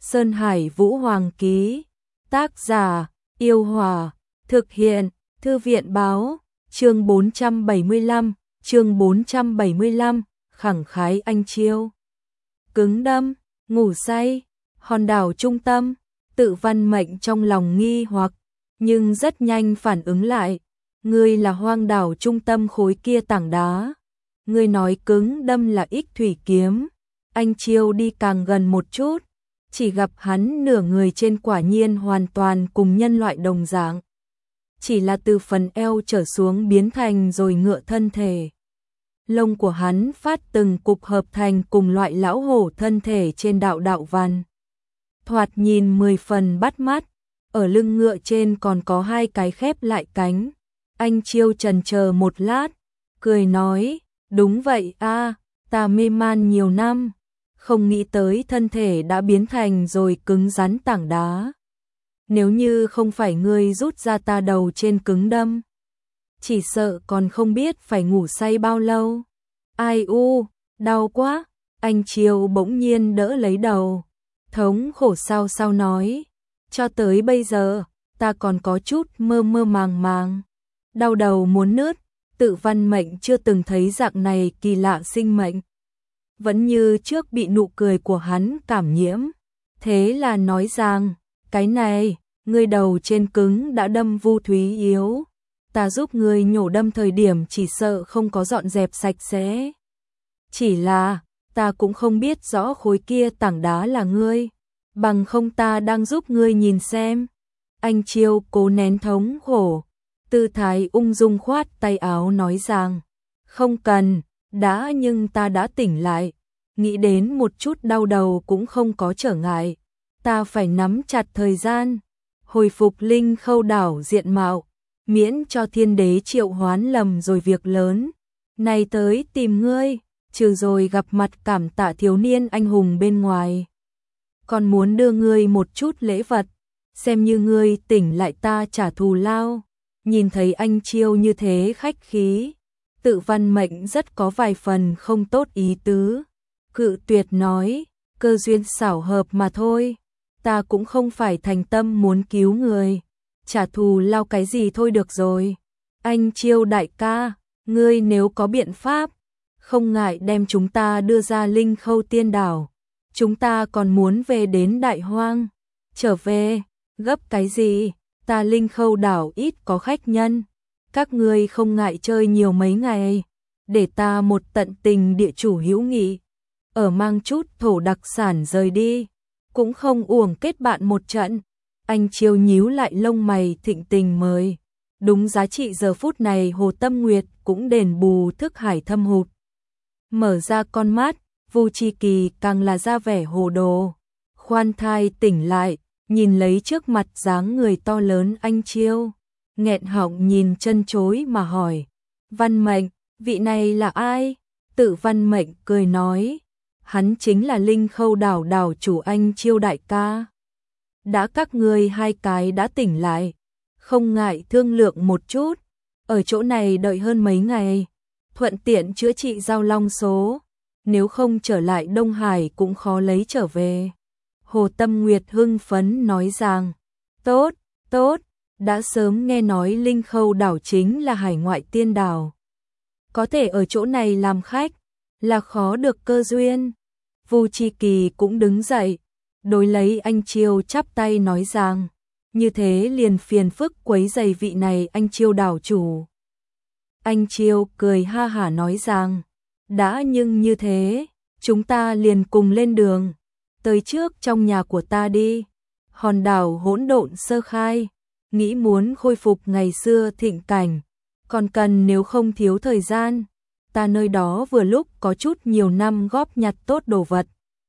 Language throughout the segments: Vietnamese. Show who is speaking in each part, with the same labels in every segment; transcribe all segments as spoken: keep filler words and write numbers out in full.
Speaker 1: Sơn Hải Vũ Hoàng ký. Tác giả: Yêu Hòa. Thực hiện: Thư viện báo. Chương bốn trăm bảy mươi lăm, chương bốn trăm bảy mươi lăm, khẳng khái anh chiêu. Cứng đâm, ngủ say, hòn đảo trung tâm, Tự Văn Mệnh trong lòng nghi hoặc, nhưng rất nhanh phản ứng lại. Ngươi là hoang đảo trung tâm khối kia tảng đá. Ngươi nói cứng đâm là ích thủy kiếm. Anh chiêu đi càng gần một chút, chỉ gặp hắn nửa người trên quả nhiên hoàn toàn cùng nhân loại đồng dạng. Chỉ là từ phần eo trở xuống biến thành rồi ngựa thân thể. Lông của hắn phát từng cục hợp thành cùng loại lão hổ thân thể trên đạo đạo văn. Thoạt nhìn mười phần bắt mắt, ở lưng ngựa trên còn có hai cái khép lại cánh. Anh chiêu chần chờ một lát, cười nói, đúng vậy a, ta mê man nhiều năm, không nghĩ tới thân thể đã biến thành rồi cứng rắn tảng đá. Nếu như không phải ngươi rút ra ta đầu trên cứng đâm, chỉ sợ còn không biết phải ngủ say bao lâu. Ai u, đau quá. Anh chiêu bỗng nhiên đỡ lấy đầu, thống khổ sao sao nói, cho tới bây giờ ta còn có chút mơ mơ màng màng, đau đầu muốn nứt. Tự Văn Mệnh chưa từng thấy dạng này kỳ lạ sinh mệnh, vẫn như trước bị nụ cười của hắn cảm nhiễm. Thế là nói rằng, cái này, ngươi đầu trên cứng đã đâm Vu Thúy yếu, ta giúp ngươi nhổ đâm thời điểm chỉ sợ không có dọn dẹp sạch sẽ. Chỉ là, ta cũng không biết rõ khối kia tảng đá là ngươi, bằng không ta đang giúp ngươi nhìn xem. Anh chiêu cố nén thống khổ, tư thái ung dung khoát tay áo nói rằng, không cần, đã nhưng ta đã tỉnh lại, nghĩ đến một chút đau đầu cũng không có trở ngại, ta phải nắm chặt thời gian, hồi phục Linh Khâu đảo diện mạo, miễn cho thiên đế triệu hoán lầm rồi việc lớn này tới tìm ngươi, trừ rồi gặp mặt cảm tạ thiếu niên anh hùng bên ngoài, còn muốn đưa ngươi một chút lễ vật, xem như ngươi tỉnh lại ta trả thù lao. Nhìn thấy anh chiêu như thế khách khí, Tự Văn Mệnh rất có vài phần không tốt ý tứ, cự tuyệt nói, cơ duyên xảo hợp mà thôi, ta cũng không phải thành tâm muốn cứu người, trả thù lao cái gì thôi được rồi. Anh chiêu đại ca, ngươi nếu có biện pháp, không ngại đem chúng ta đưa ra Linh Khâu tiên đảo, chúng ta còn muốn về đến Đại Hoang. Trở về, gấp cái gì, ta Linh Khâu đảo ít có khách nhân, các ngươi không ngại chơi nhiều mấy ngày, để ta một tận tình địa chủ hữu nghị, ở mang chút thổ đặc sản rời đi, cũng không uổng kết bạn một trận. Anh chiêu nhíu lại lông mày thịnh tình mời, đúng giá trị giờ phút này Hồ Tâm Nguyệt cũng đền bù thức hải thâm hụt. Mở ra con mắt, Vu Chi Kỳ càng là ra vẻ hồ đồ, khoan thai tỉnh lại, nhìn lấy trước mặt dáng người to lớn anh chiêu, nghẹn họng nhìn chân chối mà hỏi, Văn Mệnh, vị này là ai? Tự Văn Mệnh cười nói, hắn chính là Linh Khâu đảo đảo chủ anh chiêu đại ca. Đã các ngươi hai cái đã tỉnh lại, không ngại thương lượng một chút, ở chỗ này đợi hơn mấy ngày, thuận tiện chữa trị giao long số, nếu không trở lại Đông Hải cũng khó lấy trở về. Hồ Tâm Nguyệt hưng phấn nói rằng, tốt, tốt, đã sớm nghe nói Linh Khâu đảo chính là hải ngoại tiên đảo, có thể ở chỗ này làm khách, là khó được cơ duyên. Vu Chi Kỳ cũng đứng dậy, đối lấy anh chiêu chắp tay nói rằng, như thế liền phiền phức quấy rầy vị này anh chiêu đảo chủ. Anh chiêu cười ha hả nói rằng, đã nhưng như thế, chúng ta liền cùng lên đường, tới trước trong nhà của ta đi. Hòn đảo hỗn độn sơ khai, nghĩ muốn khôi phục ngày xưa thịnh cảnh, còn cần nếu không thiếu thời gian, ta nơi đó vừa lúc có chút nhiều năm góp nhặt tốt đồ vật,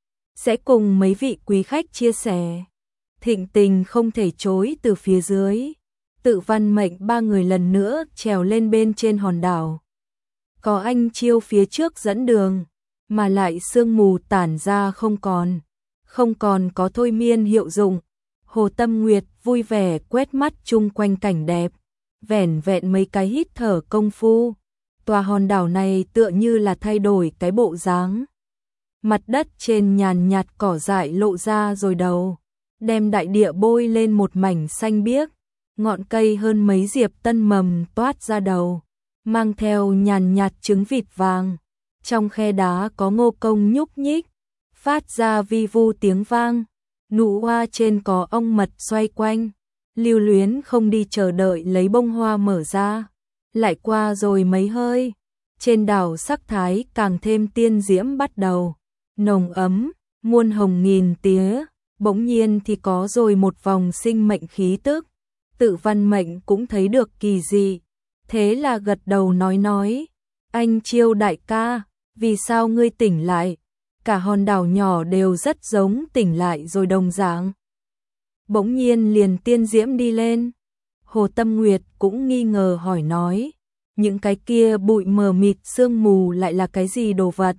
Speaker 1: sẽ cùng mấy vị quý khách chia sẻ. Thịnh tình không thể chối từ phía dưới, Tự Văn Mệnh ba người lần nữa trèo lên bên trên hòn đảo. Có anh chiêu phía trước dẫn đường, mà lại sương mù tản ra không còn, không còn có thôi miên hiệu dụng. Hồ Tâm Nguyệt vui vẻ quét mắt chung quanh cảnh đẹp, vẻn vẹn mấy cái hít thở công phu, tòa hòn đảo này tựa như là thay đổi cái bộ dáng. mặt đất trên nhàn nhạt cỏ dại lộ ra rồi đầu, đem đại địa bôi lên một mảnh xanh biếc, ngọn cây hơn mấy diệp tân mầm toát ra đầu, mang theo nhàn nhạt trứng vịt vàng. Trong khe đá có ngô công nhúc nhích, phát ra vi vu tiếng vang, nụ hoa trên có ong mật xoay quanh, lưu luyến không đi chờ đợi lấy bông hoa mở ra. Lại qua rồi mấy hơi, trên đảo sắc thái càng thêm tiên diễm bắt đầu, nồng ấm, muôn hồng nghìn tía, bỗng nhiên thì có rồi một vòng sinh mệnh khí tức. Tự Văn Mệnh cũng thấy được kỳ dị, thế là gật đầu nói nói, anh Chiêu đại ca, vì sao ngươi tỉnh lại? Cả hòn đảo nhỏ đều rất giống tỉnh lại rồi đồng dạng. Bỗng nhiên liền tiên diễm đi lên. Hồ Tâm Nguyệt cũng nghi ngờ hỏi nói, những cái kia bụi mờ mịt sương mù lại là cái gì đồ vật?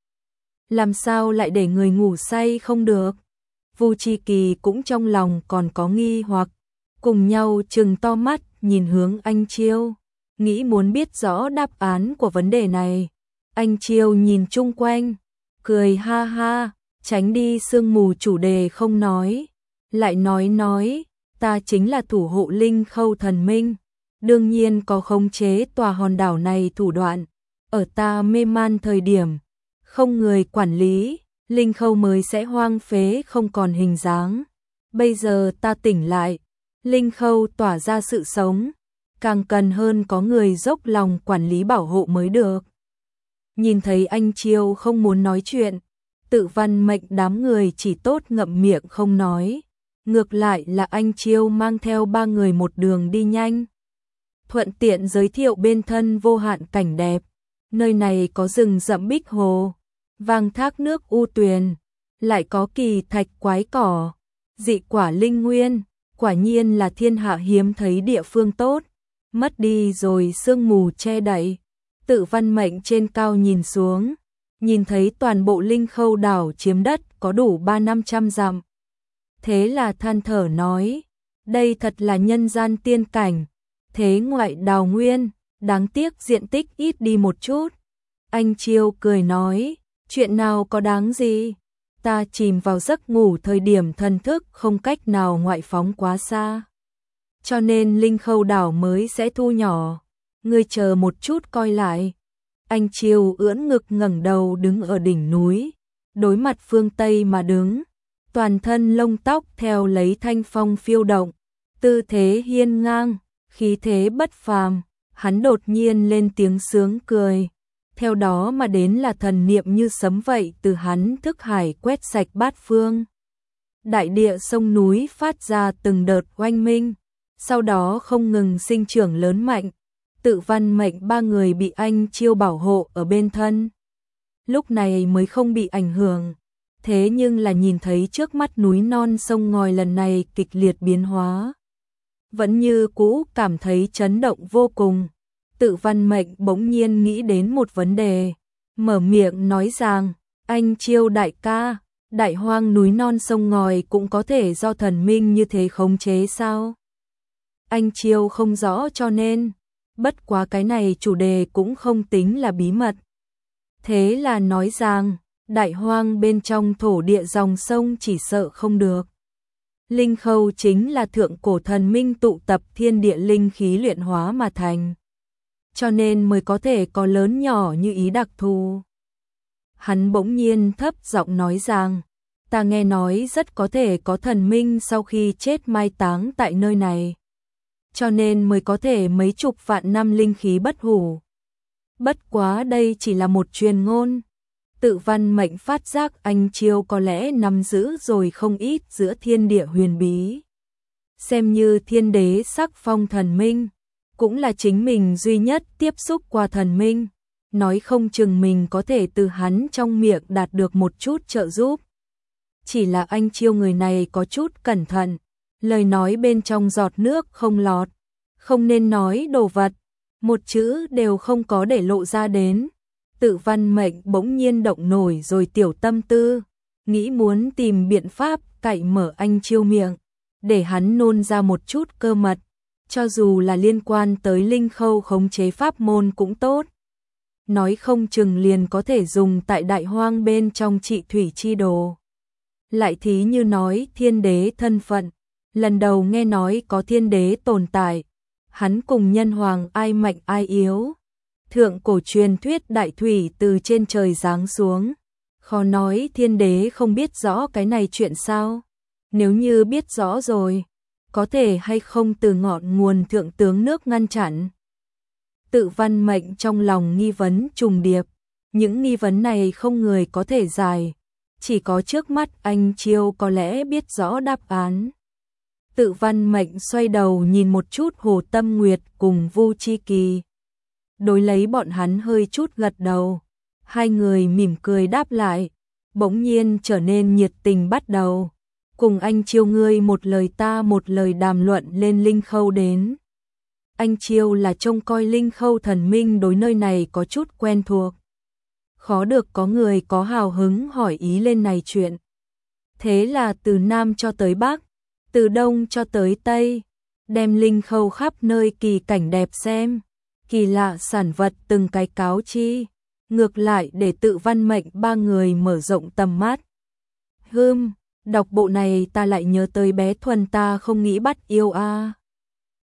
Speaker 1: Làm sao lại để người ngủ say không được? Vu Chi Kỳ cũng trong lòng còn có nghi hoặc, cùng nhau trừng to mắt nhìn hướng anh Chiêu, nghĩ muốn biết rõ đáp án của vấn đề này. Anh Chiêu nhìn chung quanh, cười ha ha, tránh đi sương mù chủ đề không nói, lại nói nói, ta chính là thủ hộ linh khâu thần minh, đương nhiên có khống chế tòa hòn đảo này thủ đoạn, ở ta mê man thời điểm, không người quản lý, linh khâu mới sẽ hoang phế không còn hình dáng. Bây giờ ta tỉnh lại, linh khâu tỏa ra sự sống, càng cần hơn có người dốc lòng quản lý bảo hộ mới được. Nhìn thấy anh Chiêu không muốn nói chuyện, Tự Văn Mệnh đám người chỉ tốt ngậm miệng không nói, ngược lại là anh Chiêu mang theo ba người một đường đi nhanh, thuận tiện giới thiệu bên thân vô hạn cảnh đẹp. Nơi này có rừng rậm bích hồ, vàng thác nước u tuyền, lại có kỳ thạch quái cỏ, dị quả linh nguyên, quả nhiên là thiên hạ hiếm thấy địa phương tốt. Mất đi rồi sương mù che đậy, Tự Văn Mệnh trên cao nhìn xuống, nhìn thấy toàn bộ linh khâu đảo chiếm đất có đủ ba năm trăm dặm. Thế là than thở nói, đây thật là nhân gian tiên cảnh, thế ngoại đào nguyên, đáng tiếc diện tích ít đi một chút. Anh Chiêu cười nói, chuyện nào có đáng gì, ta chìm vào giấc ngủ thời điểm thần thức không cách nào ngoại phóng quá xa, cho nên linh khâu đảo mới sẽ thu nhỏ, ngươi chờ một chút coi lại. Anh Chiêu ưỡn ngực ngẩng đầu đứng ở đỉnh núi, đối mặt phương Tây mà đứng, toàn thân lông tóc theo lấy thanh phong phiêu động, tư thế hiên ngang, khí thế bất phàm. Hắn đột nhiên lên tiếng sướng cười, theo đó mà đến là thần niệm như sấm vậy từ hắn thức hải quét sạch bát phương. Đại địa sông núi phát ra từng đợt oanh minh, sau đó không ngừng sinh trưởng lớn mạnh. Tự Văn Mệnh ba người bị anh Chiêu bảo hộ ở bên thân, lúc này mới không bị ảnh hưởng. Thế nhưng là nhìn thấy trước mắt núi non sông ngòi lần này kịch liệt biến hóa, vẫn như cũ cảm thấy chấn động vô cùng. Tự Văn Mệnh bỗng nhiên nghĩ đến một vấn đề, mở miệng nói rằng, anh Chiêu đại ca, đại hoang núi non sông ngòi cũng có thể do thần minh như thế khống chế sao? Anh Chiêu không rõ cho nên, bất quá cái này chủ đề cũng không tính là bí mật. Thế là nói rằng, đại hoang bên trong thổ địa dòng sông chỉ sợ không được. Linh khâu chính là thượng cổ thần minh tụ tập thiên địa linh khí luyện hóa mà thành, cho nên mới có thể có lớn nhỏ như ý đặc thù. Hắn bỗng nhiên thấp giọng nói rằng, ta nghe nói rất có thể có thần minh sau khi chết mai táng tại nơi này, cho nên mới có thể mấy chục vạn năm linh khí bất hủ. Bất quá đây chỉ là một truyền ngôn. Tự Văn Mệnh phát giác anh Chiêu có lẽ nắm giữ rồi không ít giữa thiên địa huyền bí. Xem như thiên đế sắc phong thần minh, cũng là chính mình duy nhất tiếp xúc qua thần minh, nói không chừng mình có thể từ hắn trong miệng đạt được một chút trợ giúp. Chỉ là anh Chiêu người này có chút cẩn thận, lời nói bên trong giọt nước không lọt, không nên nói đồ vật, một chữ đều không có để lộ ra đến. Tự Văn Mệnh bỗng nhiên động nổi rồi tiểu tâm tư, nghĩ muốn tìm biện pháp cạy mở anh Chiêu miệng, để hắn nôn ra một chút cơ mật, cho dù là liên quan tới linh khâu khống chế pháp môn cũng tốt. nói không chừng liền có thể dùng tại đại hoang bên trong trị thủy chi đồ. Lại thí như nói thiên đế thân phận, lần đầu nghe nói có thiên đế tồn tại, hắn cùng nhân hoàng ai mạnh ai yếu. Thượng cổ truyền thuyết đại thủy từ trên trời giáng xuống, khó nói thiên đế không biết rõ cái này chuyện sao? Nếu như biết rõ rồi, có thể hay không từ ngọn nguồn thượng tướng nước ngăn chặn? Tự Văn Mệnh trong lòng nghi vấn trùng điệp, những nghi vấn này không người có thể giải, chỉ có trước mắt anh Chiêu có lẽ biết rõ đáp án. Tự Văn Mệnh xoay đầu nhìn một chút Hồ Tâm Nguyệt cùng Vu Chi Kỳ. Đối lấy bọn hắn hơi chút gật đầu, hai người mỉm cười đáp lại, bỗng nhiên trở nên nhiệt tình bắt đầu. Cùng anh Chiêu ngươi một lời ta một lời đàm luận lên Linh Khâu đến. Anh Chiêu là trông coi Linh Khâu thần minh đối nơi này có chút quen thuộc. Khó được có người có hào hứng hỏi ý lên này chuyện. Thế là từ Nam cho tới Bắc, từ Đông cho tới Tây, đem Linh Khâu khắp nơi kỳ cảnh đẹp xem, kỳ lạ sản vật từng cái cáo chi, ngược lại để Tự Văn Mệnh ba người mở rộng tầm mắt. Hưm, đọc bộ này ta lại nhớ tới bé Thuần ta không nghĩ bắt yêu a. À.